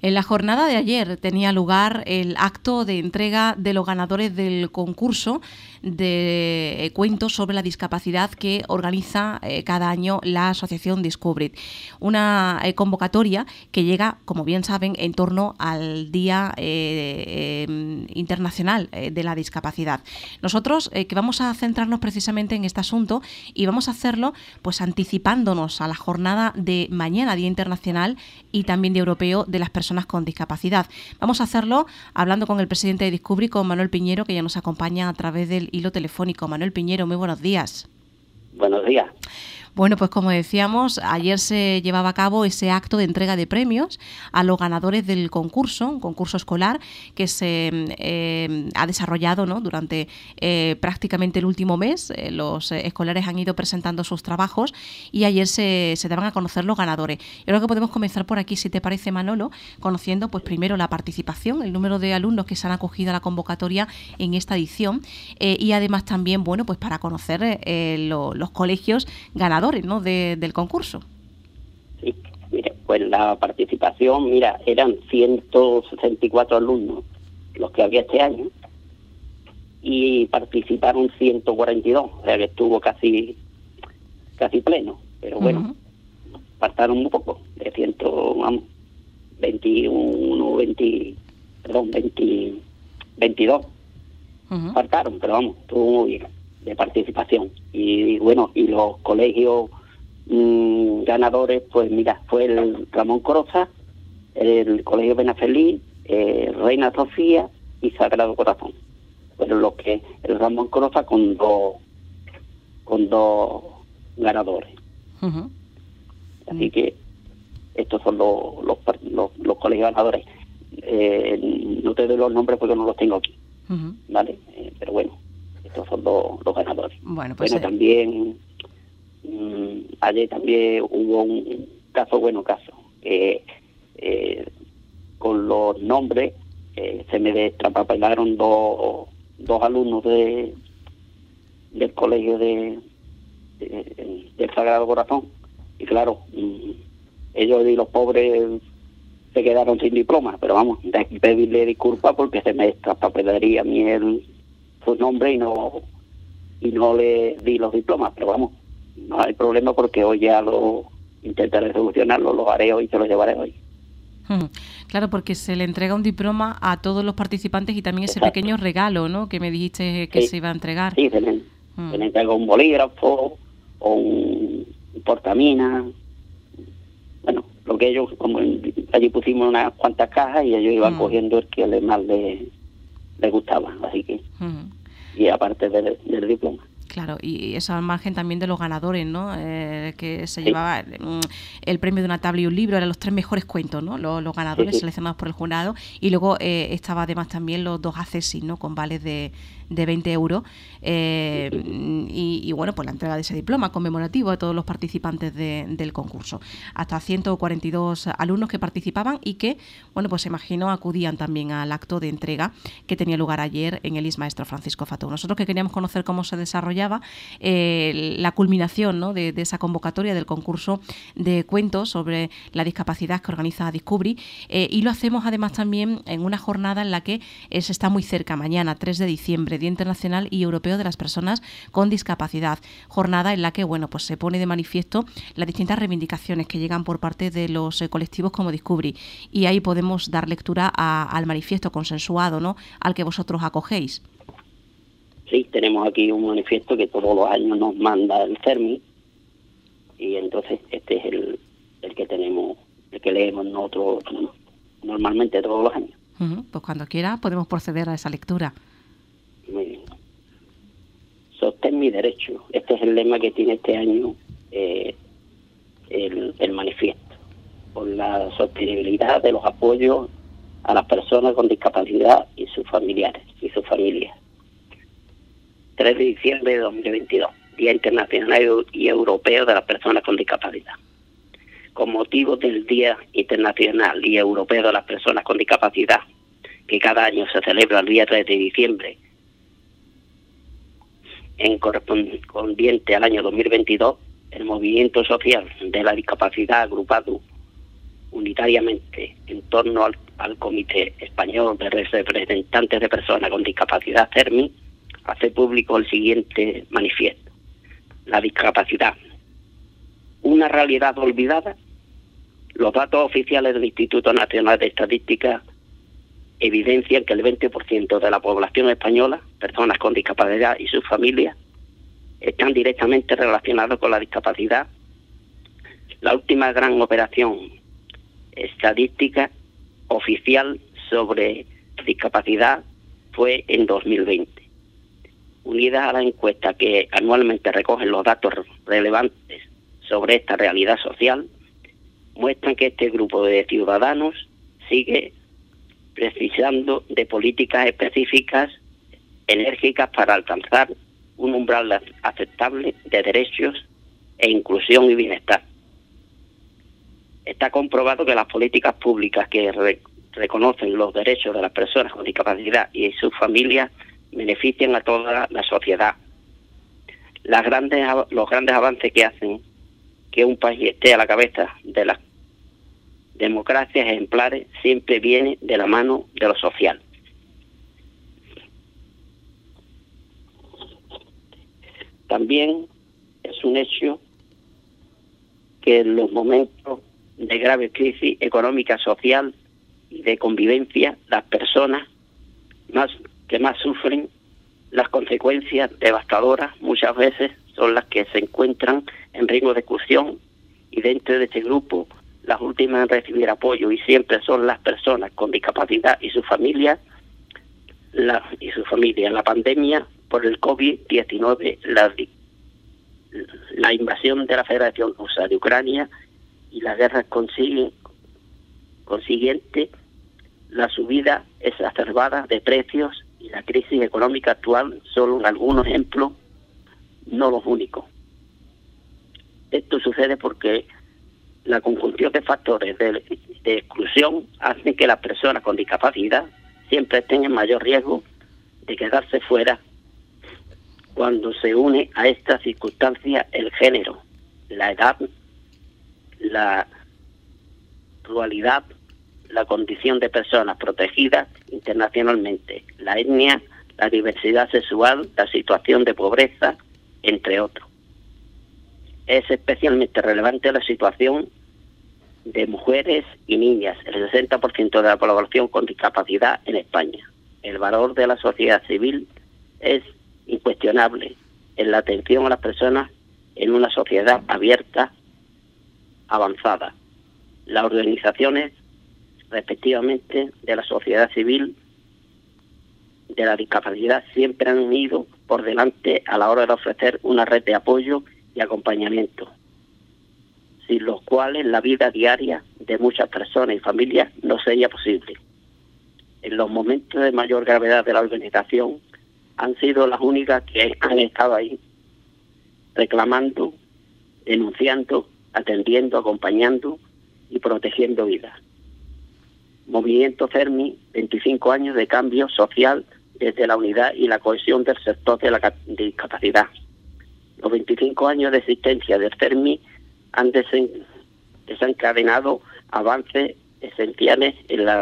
En la jornada de ayer tenía lugar el acto de entrega de los ganadores del concurso de cuentos sobre la discapacidad que organiza cada año la Asociación Discubrit. Una convocatoria que llega, como bien saben, en torno al Día Internacional de la Discapacidad. Nosotros que vamos a centrarnos precisamente en este asunto y vamos a hacerlo pues anticipándonos a la jornada de mañana, Día Internacional y también de Europeo de las Personas con Discapacidad. Vamos a hacerlo hablando con el presidente de Discubrit, con Manuel Piñero, que ya nos acompaña a través del hilo telefónico. Manuel Piñero, muy buenos días. Buenos días. Bueno, pues como decíamos, ayer se llevaba a cabo ese acto de entrega de premios a los ganadores del concurso, un concurso escolar que se ha desarrollado, ¿no?, durante prácticamente el último mes. Los escolares han ido presentando sus trabajos y ayer se daban a conocer los ganadores. Yo creo que podemos comenzar por aquí, si te parece, Manolo, conociendo pues primero la participación, el número de alumnos que se han acogido a la convocatoria en esta edición y además también, bueno, pues para conocer los colegios ganadores, ¿no?, del concurso. Sí, mire, pues la participación, eran 164 alumnos los que había este año y participaron 142, o sea que estuvo casi pleno, pero bueno, faltaron un poco, de 22 faltaron, pero vamos, estuvo muy bien de participación. Y bueno, y los colegios ganadores, pues fue el Ramón Croza, el Colegio Benafeliz, Reina Sofía y Sagrado Corazón. Fueron los que el Ramón Croza con dos ganadores. Así que estos son los colegios ganadores. No te doy los nombres porque no los tengo aquí, ¿vale? Pero bueno, estos son los ganadores. Bueno, pues también ayer también hubo un caso, con los nombres se me destrapapelaron dos alumnos del colegio del Sagrado Corazón, y claro, ellos y los pobres se quedaron sin diploma, pero vamos, de aquí pedirle disculpas porque se me destrapapelaría a mí su nombre y no le di los diplomas, pero vamos, no hay problema porque hoy ya lo intentaré solucionarlo, lo haré hoy, se lo llevaré hoy. Claro, porque se le entrega un diploma a todos los participantes y también ese Exacto. pequeño regalo, ¿no?, que me dijiste que se iba a entregar. Sí, se le entrega un bolígrafo o un portamina. Bueno, lo que ellos, como allí pusimos unas cuantas cajas y ellos iban cogiendo el que más les gustaba, así que y aparte del diploma. Claro, y eso al margen también de los ganadores, ¿no? Que se llevaba el premio de una tabla y un libro, eran los 3 mejores cuentos, ¿no? Los ganadores seleccionados por el jurado, y luego estaba además también los 2 accesis, ¿no?, con vales de 20 euros y bueno, pues la entrega de ese diploma conmemorativo a todos los participantes del concurso. Hasta 142 alumnos que participaban y que, bueno, pues imagino acudían también al acto de entrega que tenía lugar ayer en el Maestro Francisco Fató. Nosotros que queríamos conocer cómo se desarrollaba la culminación, ¿no?, de esa convocatoria del concurso de cuentos sobre la discapacidad que organiza Discubrit, y lo hacemos además también en una jornada en la que se está muy cerca, mañana 3 de diciembre, Día Internacional y Europeo de las Personas con Discapacidad, jornada en la que, bueno, pues se pone de manifiesto las distintas reivindicaciones que llegan por parte de los colectivos como Discubrit, y ahí podemos dar lectura al manifiesto consensuado, ¿no?, al que vosotros acogéis. Sí, tenemos aquí un manifiesto que todos los años nos manda el CERMI, y entonces este es el que tenemos, el que leemos nosotros normalmente todos los años. Pues cuando quiera podemos proceder a esa lectura. Muy bien. Sostén mi derecho. Este es el lema que tiene este año el manifiesto, por la sostenibilidad de los apoyos a las personas con discapacidad y sus familiares y sus familias. 3 de diciembre de 2022, Día Internacional y Europeo de las Personas con Discapacidad. Con motivo del Día Internacional y Europeo de las Personas con Discapacidad, que cada año se celebra el día 3 de diciembre, en correspondiente al año 2022, el movimiento social de la discapacidad agrupado unitariamente en torno al Comité Español de Representantes de Personas con Discapacidad, CERMI, hace público el siguiente manifiesto. La discapacidad, una realidad olvidada. Los datos oficiales del Instituto Nacional de Estadística evidencian que el 20% de la población española, personas con discapacidad y sus familias, están directamente relacionados con la discapacidad. La última gran operación estadística oficial sobre discapacidad fue en 2020. Unida a la encuesta que anualmente recogen los datos relevantes sobre esta realidad social, muestran que este grupo de ciudadanos sigue precisando de políticas específicas enérgicas para alcanzar un umbral aceptable de derechos e inclusión y bienestar. Está comprobado que las políticas públicas que reconocen los derechos de las personas con discapacidad y sus familias benefician a toda la sociedad. Los grandes avances que hacen que un país esté a la cabeza de las democracias ejemplares siempre viene de la mano de lo social. También es un hecho que en los momentos de grave crisis económica, social y de convivencia, las personas que más sufren las consecuencias devastadoras muchas veces son las que se encuentran en riesgo de exclusión, y dentro de este grupo las últimas en recibir apoyo y siempre son las personas con discapacidad y sus familias. La pandemia por el COVID-19, la invasión de la Federación Rusa de Ucrania y la guerra consiguiente, la subida exacerbada de precios y la crisis económica actual son algunos ejemplos, no los únicos. Esto sucede porque la conjunción de factores de exclusión hace que las personas con discapacidad siempre estén en mayor riesgo de quedarse fuera. Cuando se une a esta circunstancia el género, la edad, la pluralidad, la condición de personas protegidas internacionalmente, la etnia, la diversidad sexual, la situación de pobreza, entre otros. Es especialmente relevante la situación de mujeres y niñas, el 60% de la población con discapacidad en España. El valor de la sociedad civil es incuestionable en la atención a las personas en una sociedad abierta, avanzada. Las organizaciones, respectivamente, de la sociedad civil de la discapacidad siempre han ido por delante a la hora de ofrecer una red de apoyo y acompañamiento, sin los cuales la vida diaria de muchas personas y familias no sería posible. En los momentos de mayor gravedad de la organización han sido las únicas que han estado ahí, reclamando, denunciando, atendiendo, acompañando y protegiendo vidas. Movimiento CERMI, 25 años de cambio social desde la unidad y la cohesión del sector de la discapacidad. Los 25 años de existencia del CERMI han desencadenado avances esenciales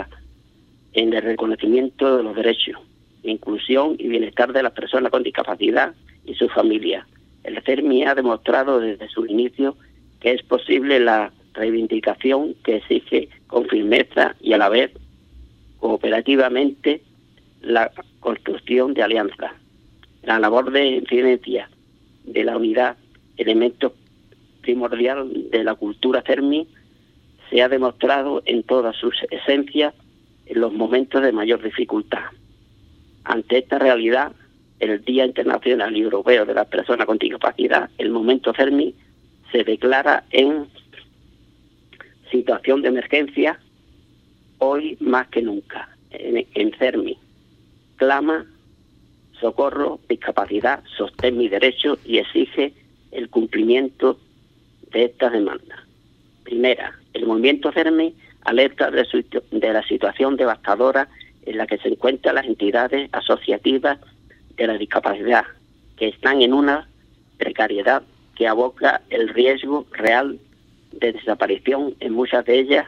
en el reconocimiento de los derechos, inclusión y bienestar de las personas con discapacidad y sus familias. El CERMI ha demostrado desde su inicio que es posible la reivindicación que exige con firmeza y a la vez cooperativamente la construcción de alianzas. La labor de incidencia de la unidad, elemento primordial de la cultura CERMI, se ha demostrado en todas sus esencias en los momentos de mayor dificultad. Ante esta realidad, el Día Internacional y Europeo de las Personas con Discapacidad, el momento CERMI se declara en situación de emergencia hoy más que nunca. En CERMI clama socorro, discapacidad, sostén mi derecho y exige el cumplimiento de estas demandas. Primera, el movimiento CERMI alerta de la situación devastadora en la que se encuentran las entidades asociativas de la discapacidad, que están en una precariedad que aboca el riesgo real de desaparición en muchas de ellas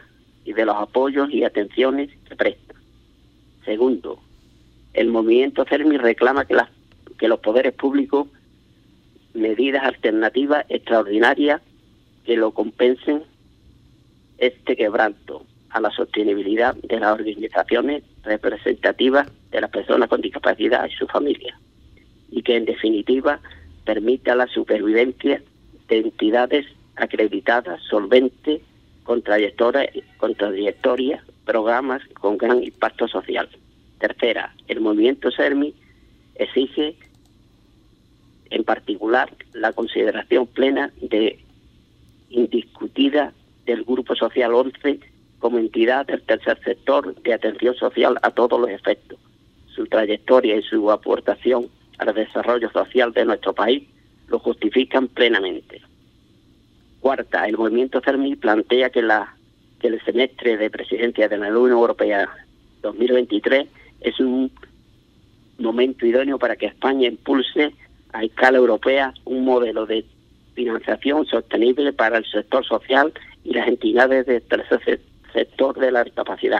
y de los apoyos y atenciones que presta. Segundo, el movimiento CERMI reclama que los poderes públicos medidas alternativas extraordinarias que lo compensen este quebranto a la sostenibilidad de las organizaciones representativas de las personas con discapacidad y sus familias, y que en definitiva permita la supervivencia de entidades acreditadas, solventes, con trayectoria, programas con gran impacto social. Tercera, el movimiento CERMI exige en particular la consideración plena indiscutida del Grupo Social 11 como entidad del tercer sector de atención social a todos los efectos. Su trayectoria y su aportación al desarrollo social de nuestro país lo justifican plenamente. Cuarta, el movimiento CERMI plantea que el semestre de presidencia de la Unión Europea 2023 es un momento idóneo para que España impulse a escala europea un modelo de financiación sostenible para el sector social y las entidades del tercer sector de la discapacidad.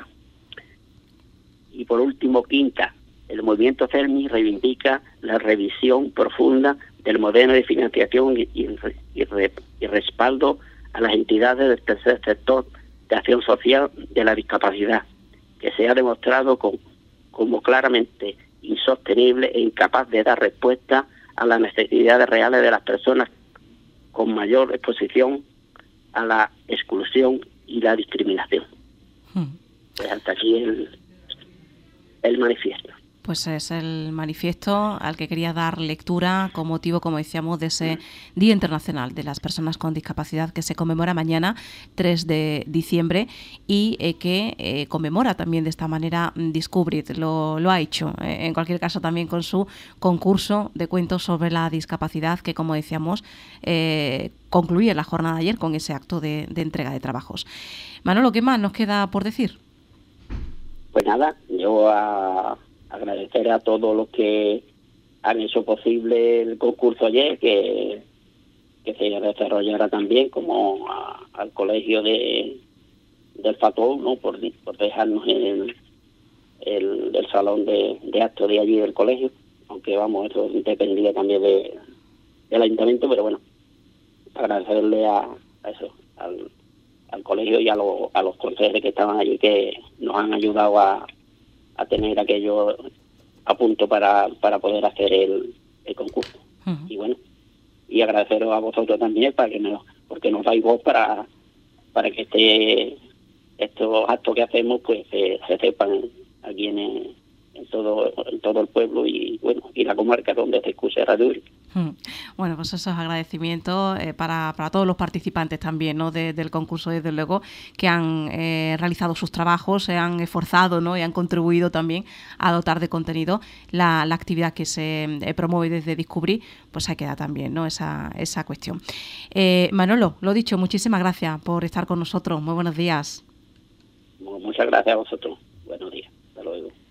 Y por último, quinta, el movimiento CERMI reivindica la revisión profunda del modelo de financiación y respaldo a las entidades del tercer sector de acción social de la discapacidad, que se ha demostrado como claramente insostenible e incapaz de dar respuesta a las necesidades reales de las personas con mayor exposición a la exclusión y la discriminación. Pues hasta aquí el manifiesto. Pues es el manifiesto al que quería dar lectura con motivo, como decíamos, de ese Día Internacional de las Personas con Discapacidad que se conmemora mañana, 3 de diciembre, y que conmemora también de esta manera Discubrit. Lo ha hecho, en cualquier caso, también con su concurso de cuentos sobre la discapacidad que, como decíamos, concluye la jornada de ayer con ese acto de entrega de trabajos. Manolo, ¿qué más nos queda por decir? Pues nada, yo agradecer a todos los que han hecho posible el concurso ayer, que se desarrollara también, como al colegio del FATO, ¿no? por dejarnos el salón de actos de allí del colegio, aunque vamos, eso dependía también del ayuntamiento, pero bueno, agradecerle a eso, al colegio y a los consejeros que estaban allí, que nos han ayudado a tener aquello a punto para poder hacer el concurso. Uh-huh. Y bueno, y agradeceros a vosotros también porque nos dais voz para que estos actos que hacemos pues se sepan aquí en todo el pueblo y bueno, y la comarca donde se escucha Radio Uri. Bueno, pues esos agradecimientos para todos los participantes también, ¿no? Del concurso, desde luego, que han realizado sus trabajos, se han esforzado, ¿no? Y han contribuido también a dotar de contenido la actividad que se promueve desde Discubrir, pues ahí queda también, ¿no? Esa cuestión. Manolo, lo dicho, muchísimas gracias por estar con nosotros. Muy buenos días. Muchas gracias a vosotros. Buenos días. Hasta luego.